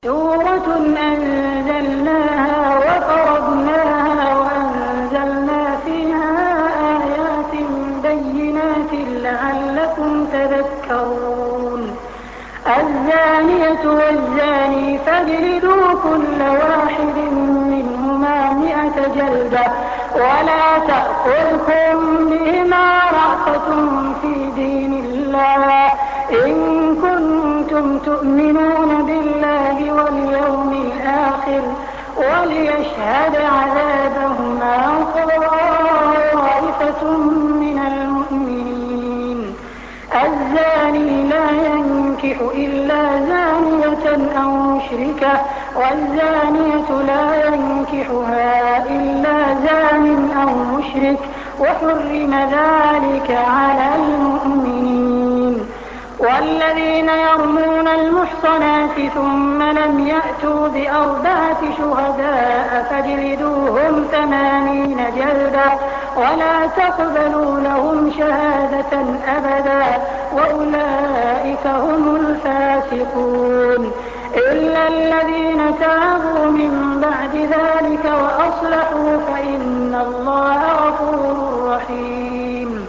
سورة أنزلناها وفرضناها وأنزلنا فيها آيات بينات لعلكم تذكرون. الزانية والزاني فاجلدوا كل واحد منهما 100 جلدة ولا تأخذكم بهما رأفة في دين الله إن كنتم تؤمنون بالله واليوم الآخر وليشهد عذابهما طائفة من المؤمنين. الزاني لا ينكح إلا زانية أو مشركة والزانية لا ينكحها إلا زان أو مشرك وحرم ذلك على المؤمنين. والذين يرمون المحصنات ثم لم يأتوا ب4 شهداء فاجلدوهم 80 جلدة ولا تقبلوا لهم شهادة أبدا وأولئك هم الفاسقون إلا الذين تابوا من بعد ذلك وأصلحوا فإن الله غفور رحيم.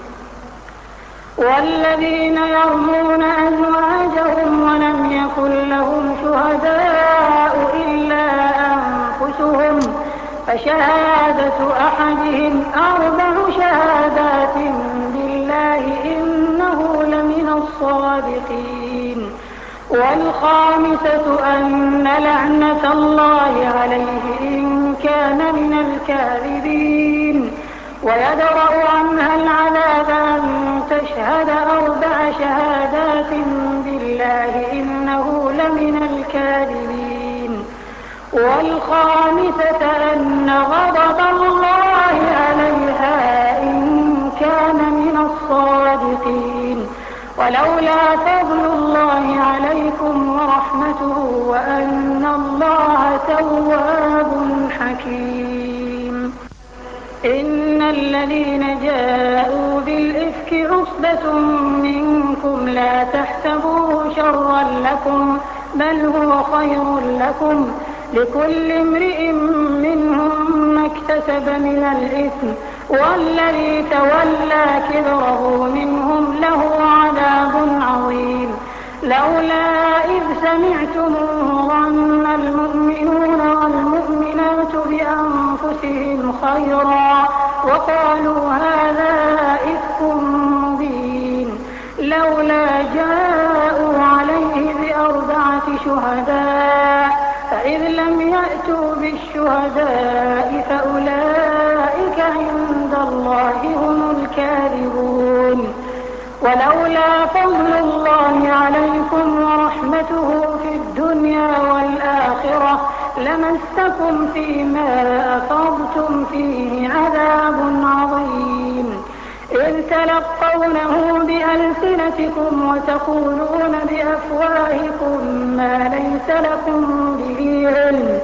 والذين يرمون أزواجهم ولم يكن لهم شهداء إلا أنفسهم فشهادة أحدهم 4 شهادات بالله إنه لمن الصادقين. والخامسة أن لعنة الله عليه إن كان من الكاذبين. ويدرأ عنها العذاب أن تشهد 4 شهادات بالله إنه لمن الكاذبين. والخامسة أن غضب الله عليها إن كان من الصادقين. ولولا فضل الله عليكم ورحمته وأن الله تواب حكيم. إن الذين جاءوا بالإفك عصبة منكم لا تحسبوه شرا لكم بل هو خير لكم لكل امرئ منهم ما اكتسب من الإثم والذي تولى كبره منهم له عذاب عظيم. لولا إذ سمعتموه ظن المؤمنون والمؤمنات بأنفسهم خيرا وقالوا هذا إفك مبين. لولا جاءوا عليه ب4 شهداء فإذ لم يأتوا بالشهداء فأولئك عند الله هم الكاذبون. ولولا فضل الله عليكم ورحمته في الدنيا والآخرة لمسكم فيما أفضتم فيه عذاب عظيم. إذ تلقونه بألسنتكم وتقولون بأفواهكم ما ليس لكم به علم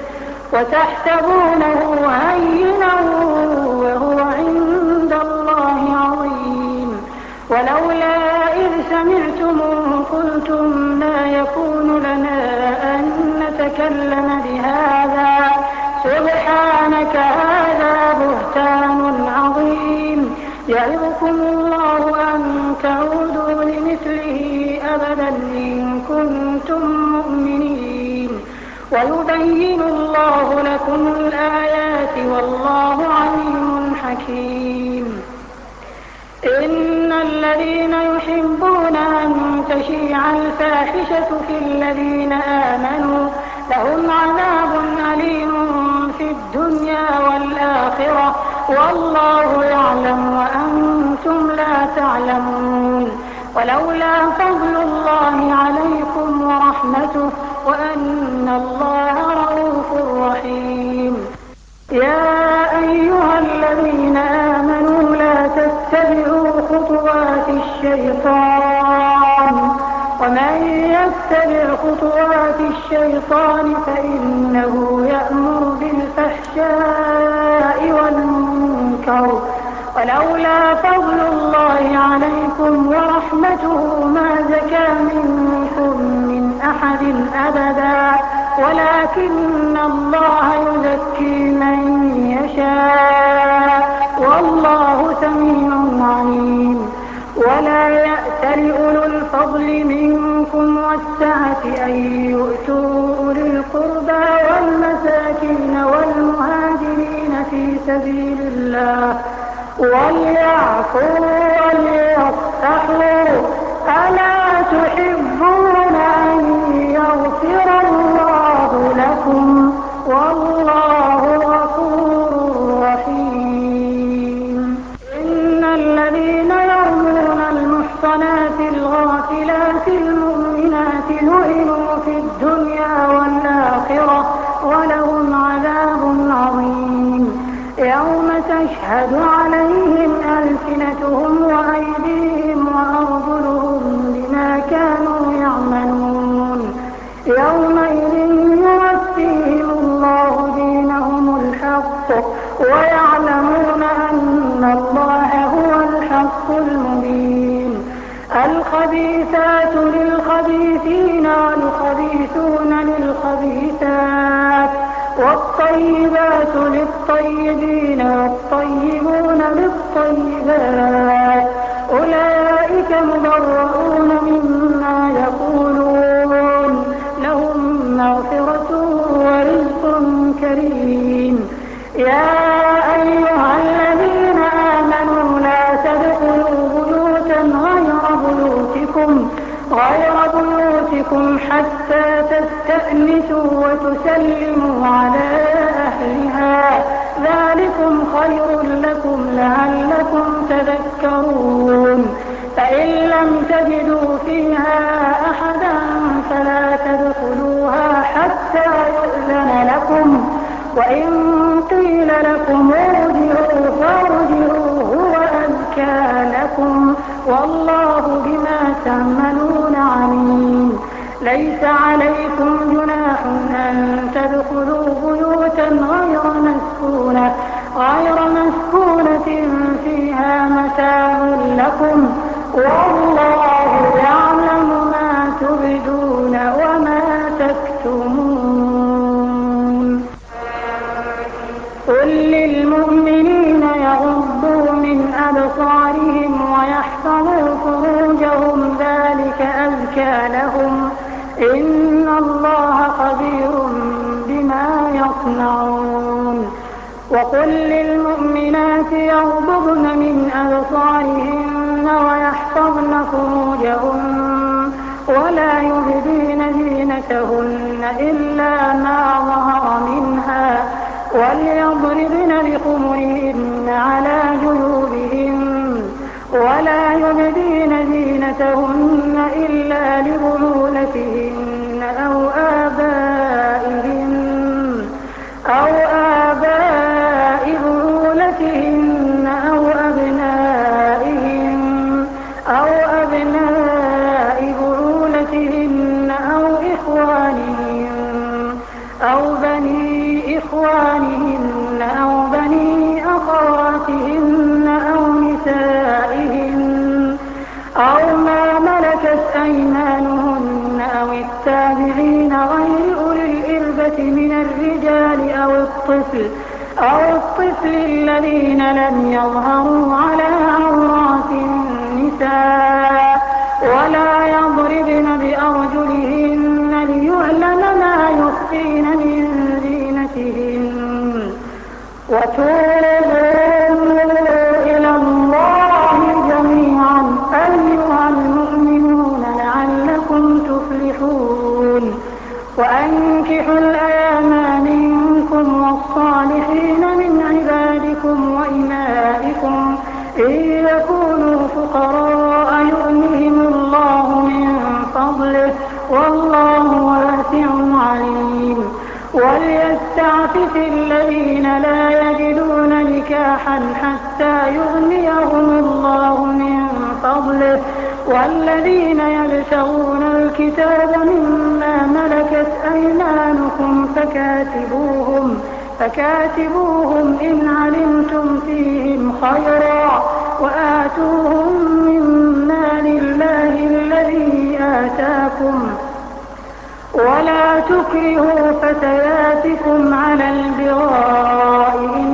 وتحسبونه هينا وهو عند الله عظيم. ولولا إذ سمعتموه قلتم ما يكون لنا أن نتكلم بهذا سبحانك هذا بهتان عظيم. يعظكم الله أن تعودوا لمثله أبدا إن كنتم مؤمنين. ويبين الله لكم الآيات والله عليم حكيم. إن الذين يحبون أن تشيع الفاحشة في الذين آمنوا لهم عذاب أليم في الدنيا والآخرة والله يعلم وأنتم لا تعلمون. ولولا فضل الله عليكم ورحمته وأن الله رءوف رحيم. يا أيها الذين آمنوا لا تتبعوا خطوات الشيطان ومن يتبع خطوات الشيطان فإنه يأمر بالفحشاء والمنكر. ولولا فضل الله عليكم ورحمته ما زكى منكم من أحد أبدا ولكن الله يزكي من يشاء والله سميع عليم. ولا يأتل أولو الفضل منكم والسعة أن يؤتوا أولي القربى والمساكين والمهاجرين في سبيل الله وليعفوا وليصفحوا ألا تحبون أن يغفر الله لكم والله غفور رحيم. إن الذين يرمون المحصنات الغافلات المؤمنات لعنوا في الدنيا والآخرة ولهم عذاب عظيم. يوم تشهد عليهم ألسنتهم وأيديهم وأرجلهم بما كانوا يعملون. يومئذ يوفيهم الله دينهم الحق ويعلمون أن الله هو الحق المبين. الخبيثات للخبيثين والخبيثون للخبيثات والطيبات للطيبين والطيبون للطيبات أولئك مبرؤون مما يقولون لهم مغفرة ورزق كريم. يا أيها الذين آمنوا لا تدخلوا بيوتا غير بيوتكم حتى تستأنسوا وتسلموا على أهلها ذلكم خير لكم لعلكم تذكرون. فإن لم تجدوا فيها أحدا فلا تدخلوها حتى يؤذن لكم وإن قيل لكم ارجعوا فارجعوا هو أزكى لكم والله بما تعملون عليم. ليس عليكم جناح أن تدخلوا بيوتا غير مسكونة فيها متاع لكم والله يعلم ما تبدون وما تكتمون. قل للمؤمنين يغضوا من أبصارهم ويحفظوا فروجهم ذلك أزكى لهم إن الله خبير بما يصنعون. وقل للمؤمنات يغضضن من أبصارهن ويحفظن فروجهن ولا يبدين زينتهن إلا ما ظهر منها وليضربن بخمرهن على جيوبهن ولا يبدين زينتهن إلا لبعولتهن أو آباء بعولتهن أو أبناء بعولتهن أو بني إخوانهن أو بني أخواتهن أو نسائهن أو ما ملكت أيمانهن أو التابعين غير أولي الإربة من الرجال أو الطفل الذين لم يظهروا على عورات النساء ولا يضربن بأرجلهن ليعلم ما يخفين من زينتهن. وتوبوا إلى الله جميعا أيها المؤمنون لعلكم تفلحون. وأنكحوا الأيام منكم والصالحين من عبادكم وإمائكم إن يكونوا فقراء يغنيهم الله من فضله والله واسع عليم. وليستعفف الذين لا يجدون نكاحا حتى يغنيهم الله من فضله والذين يبتغون الكتاب مما ملكت أيمانكم فكاتبوهم إن علمتم فيهم خيرا وآتوهم من مال الله الذي آتاكم ولا تكرهوا فتياتكم على البغاء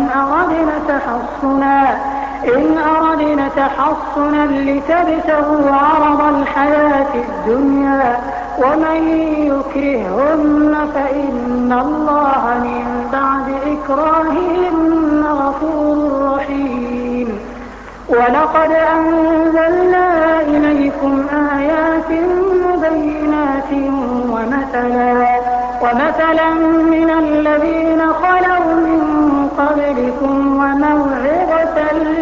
إن أردنا تحصنا لتبتغوا عرض الحياة الدنيا ومن يكرههن فإن الله من بعد إكراههن غفور رحيم. ولقد أنزلنا إليكم آيات مبينات ومثلا من الذين خلوا من قبلكم وموعظة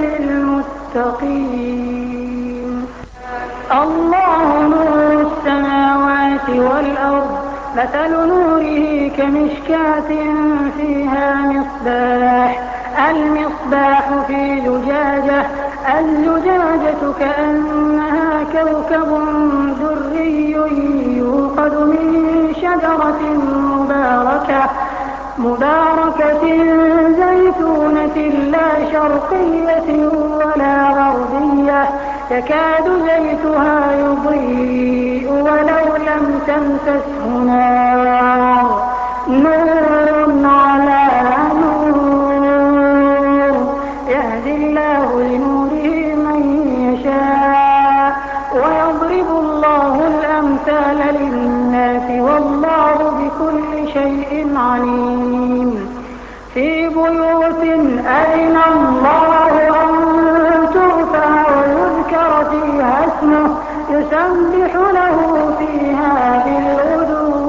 للمتقين. الله نور السماوات والأرض مثل نوره كمشكاة فيها المصباح في زجاجة الزجاجة كأنها كوكب دري يوقد من شجرة مباركة زيتونة لا شرقية ولا غربية يكاد زيتها يضيء ولو لم تمسسه نار على نور يهدي الله لنوره من يشاء ويضرب الله الأمثال للناس والله بكل شيء عليم. في بيوت أذن الله أن ترفع ويذكر فيها اسمه يسبح له فيها بالغدو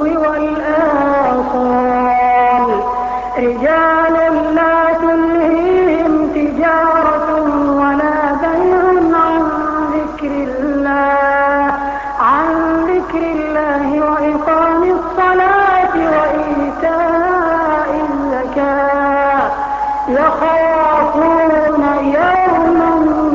والآصال رجال لا تلهيهم تجارة ولا بيع عن ذكر الله وإقام الصلاة وإيتاء الزكاة يخافون يوما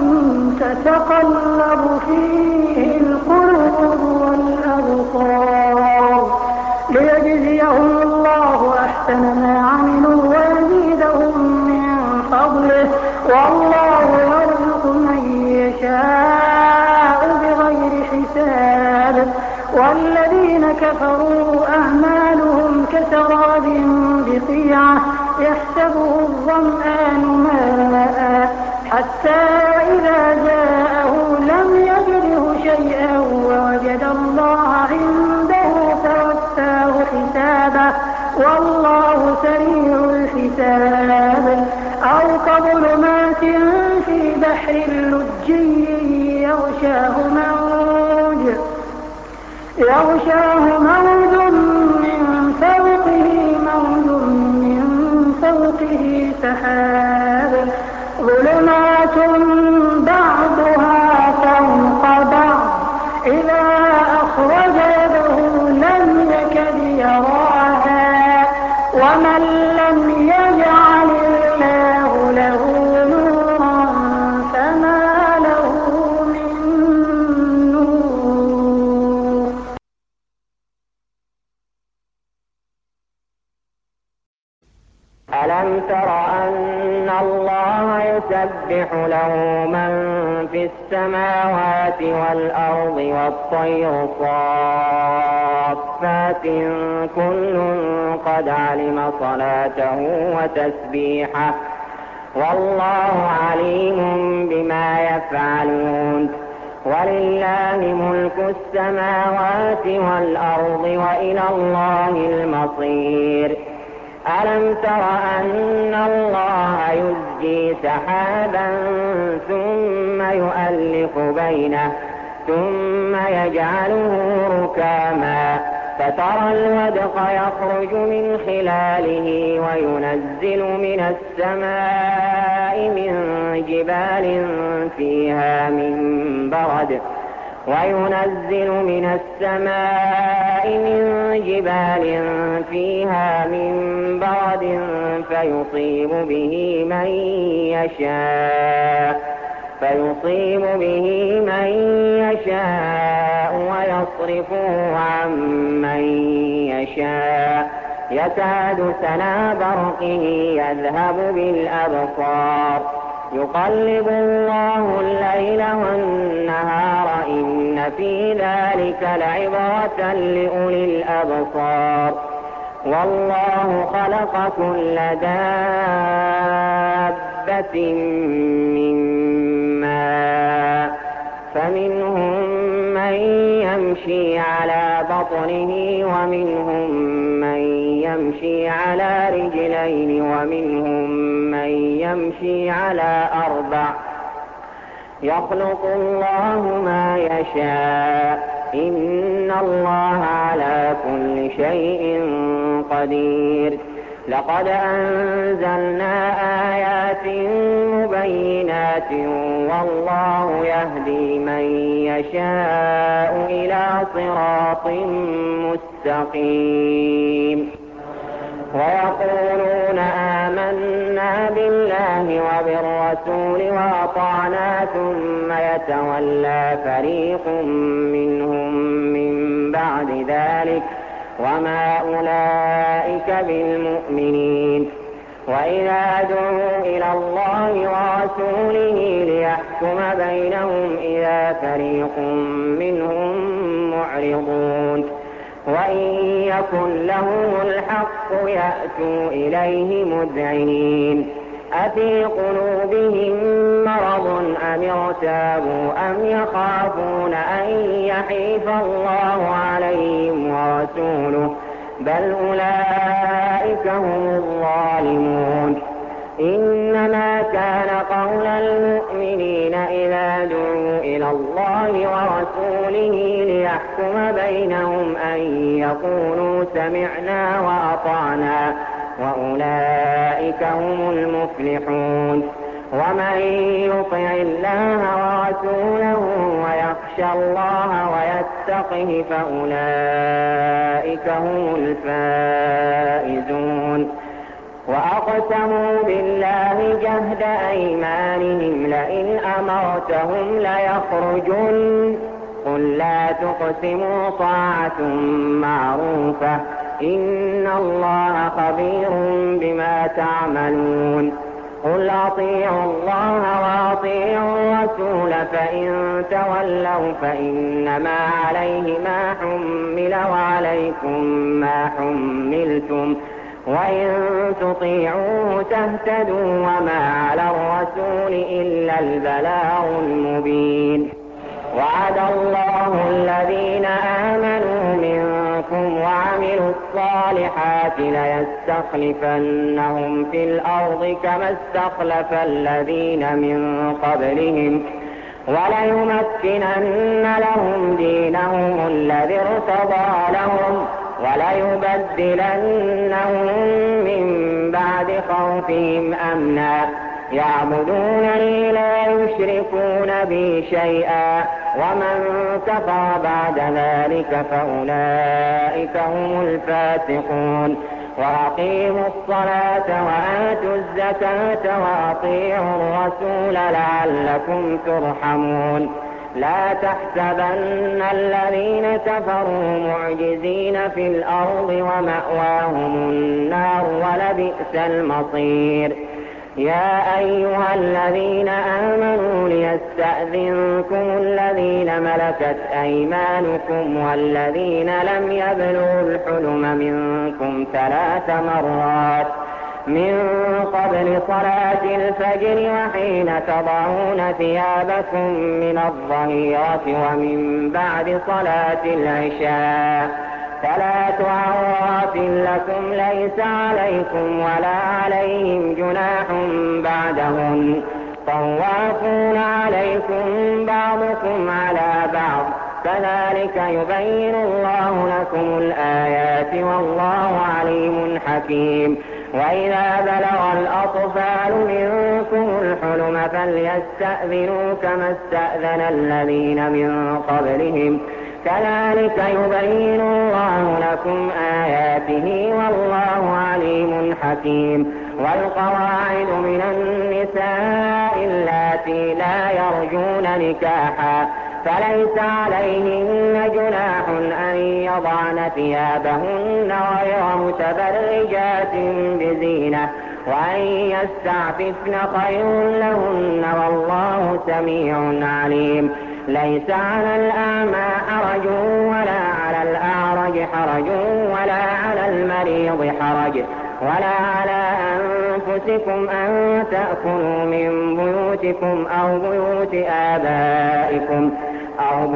تتقلب فيه القلوب والأبصار ليجزيهم الله أحسن ما عملوا ويزيدهم من فضله والله يرزق من يشاء بغير حساب. والذين كفروا أعمالهم كسراب بقيعة يحسبه الظمآن ماء حتى إذا جاءه لم يجده شيئا ووجد الله عنده فوفاه حسابه والله سريع الحساب. أو كظلمات في بحر لجي يغشاه موج من فوقه سحاب ظلمات بعضها فوق بعض إذا أخرج يده لم يكد يراها ومن لم يجعل الله له نورا فما له من نور. ألم تر أن الله يسبح له من في السماوات والأرض والطير صافات كل قد علم صلاته وتسبيحه والله عليم بما يفعلون. ولله ملك السماوات والأرض وإلى الله المصير. ألم تر أن الله يزجي سحابا ثم يؤلف بينه ثم يجعله ركاما فترى الودق يخرج من خلاله وينزل من السماء من جبال فيها من برد فيصيب به من يشاء ويصرفه عن من يشاء يكاد سنا برقه يذهب بالأبصار يقلب الله الليل والنهار إن في ذلك لعبرة لأولي الأبصار والله خلق كل دابة من ماء فمنهم من يمشي على بطنه ومنهم من يمشي على رجلين ومنهم من يمشي على 4 يخلق الله ما يشاء إن الله على كل شيء قدير لقد أنزلنا آيات مبينات والله يهدي من يشاء إلى صراط مستقيم ويقولون آمنا بالله وبالرسول وأطعنا ثم يتولى فريق منهم من بعد ذلك وما أولئك بالمؤمنين وإذا دعوا إلى الله ورسوله ليحكم بينهم إذا فريق منهم معرضون وإن يكن لهم الحق يأتوا إليه مذعنين أفي قلوبهم مرض أم ارتابوا أم يخافون أن يحيف الله عليهم ورسوله بل أولئك هم الظالمون إنما كان قول المؤمنين إذا دعوا إلى الله ورسوله ليحكم بينهم أن يقولوا سمعنا وأطعنا وأولئك هم المفلحون ومن يطع الله ورسوله ويخشى الله ويتقه فأولئك هم الفائزون وأقسموا بالله جهد أيمانهم لئن أمرتهم ليخرجن قل لا تقسموا طاعة معروفة إن الله خبير بما تعملون قل أطيعوا الله وأطيعوا الرسول فإن تولوا فإنما عليه ما حمل وعليكم ما حملتم وإن تطيعوه تهتدوا وما على الرسول إلا البلاغ المبين وعد الله الذين آمنوا منكم وعملوا الصالحات ليستخلفنهم في الأرض كما استخلف الذين من قبلهم وليمكنن لهم دينهم الذي ارتضى لهم وليبدلنهم من بعد خوفهم أمنا يعبدونني لا يشركون بي شيئا ومن كفر بعد ذلك فأولئك هم الفاسقون وأقيموا الصلاة وآتوا الزكاة وأطيعوا الرسول لعلكم ترحمون لا تحسبن الذين كفروا معجزين في الأرض ومأواهم النار ولبئس المصير يا أيها الذين آمنوا ليستأذنكم الذين ملكت أيمانكم والذين لم يبلغوا الحلم منكم 3 مرات من قبل صلاة الفجر وحين تضعون ثيابكم من الظهيرة ومن بعد صلاة العشاء 3 عورات لكم ليس عليكم ولا عليهم جناح بعدهن طوافون عليكم بعضكم على بعض كذلك يبين الله لكم الآيات والله عليم حكيم وإذا بلغ الأطفال منكم الحلم فليستأذنوا كما استأذن الذين من قبلهم كذلك يبين الله لكم آياته والله عليم حكيم والقواعد من النساء اللاتي لا يرجون نكاحا فليس عليهن جناح أن يضعن ثيابهن غير متبرجات بزينة وأن يستعففن خير لهن والله سميع عليم. ليس على الأعمى حرج ولا على الأعرج حرج ولا على المريض حرج ولا على أنفسكم أن تأكلوا من بيوتكم أو بيوت آبائكم أو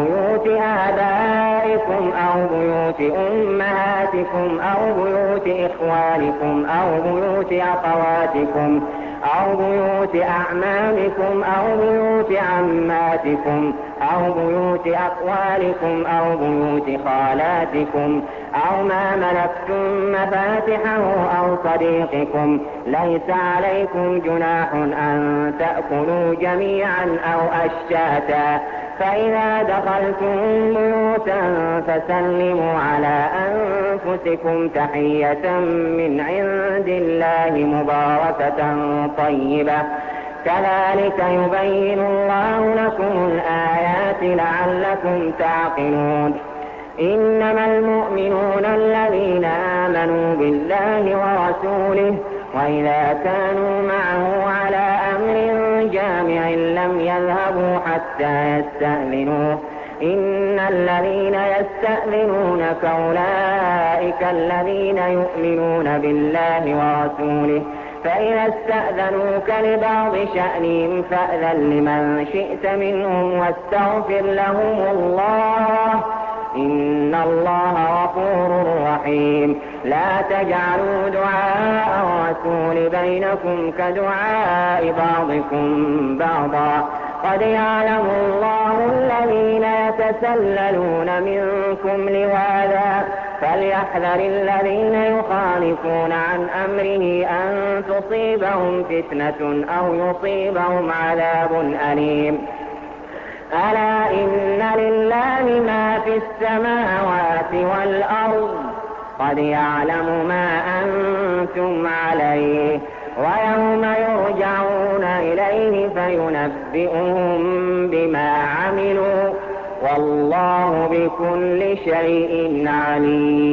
بيوت أمهاتكم أو بيوت إخوانكم أو بيوت أخواتكم أو بيوت أعمامكم أو بيوت عماتكم أو بيوت أخوالكم أو بيوت خالاتكم أو ما ملكتم مفاتحه أو صديقكم. ليس عليكم جناح أن تأكلوا جميعا أو أشتاتا. فإذا دخلتم بيوتا فسلموا على أنفسكم تحية من عند الله مباركة طيبة. كذلك يبين الله لكم الآيات لعلكم تعقلون. إنما المؤمنون الذين آمنوا بالله ورسوله وإذا كانوا معه على أمر جامع لم يذهبوا حتى يستأذنوه. إن الذين يستأذنونك أولئك الذين يؤمنون بالله ورسوله فإذا استأذنوك لبعض شأنهم فأذن لمن شئت منهم واستغفر لهم الله إن الله غفور رحيم. لا تجعلوا دعاء الرسول بينكم كدعاء بعضكم بعضا قد يعلم الله الذين يتسللون منكم لواذا فليحذر الذين يخالفون عن أمره أن تصيبهم فتنة أو يصيبهم عذاب أليم. ألا إن لله ما في السماوات والأرض قد يعلم ما أنتم عليه ويوم يرجعون إليه فينبئهم بما عملوا والله بكل شيء عليم.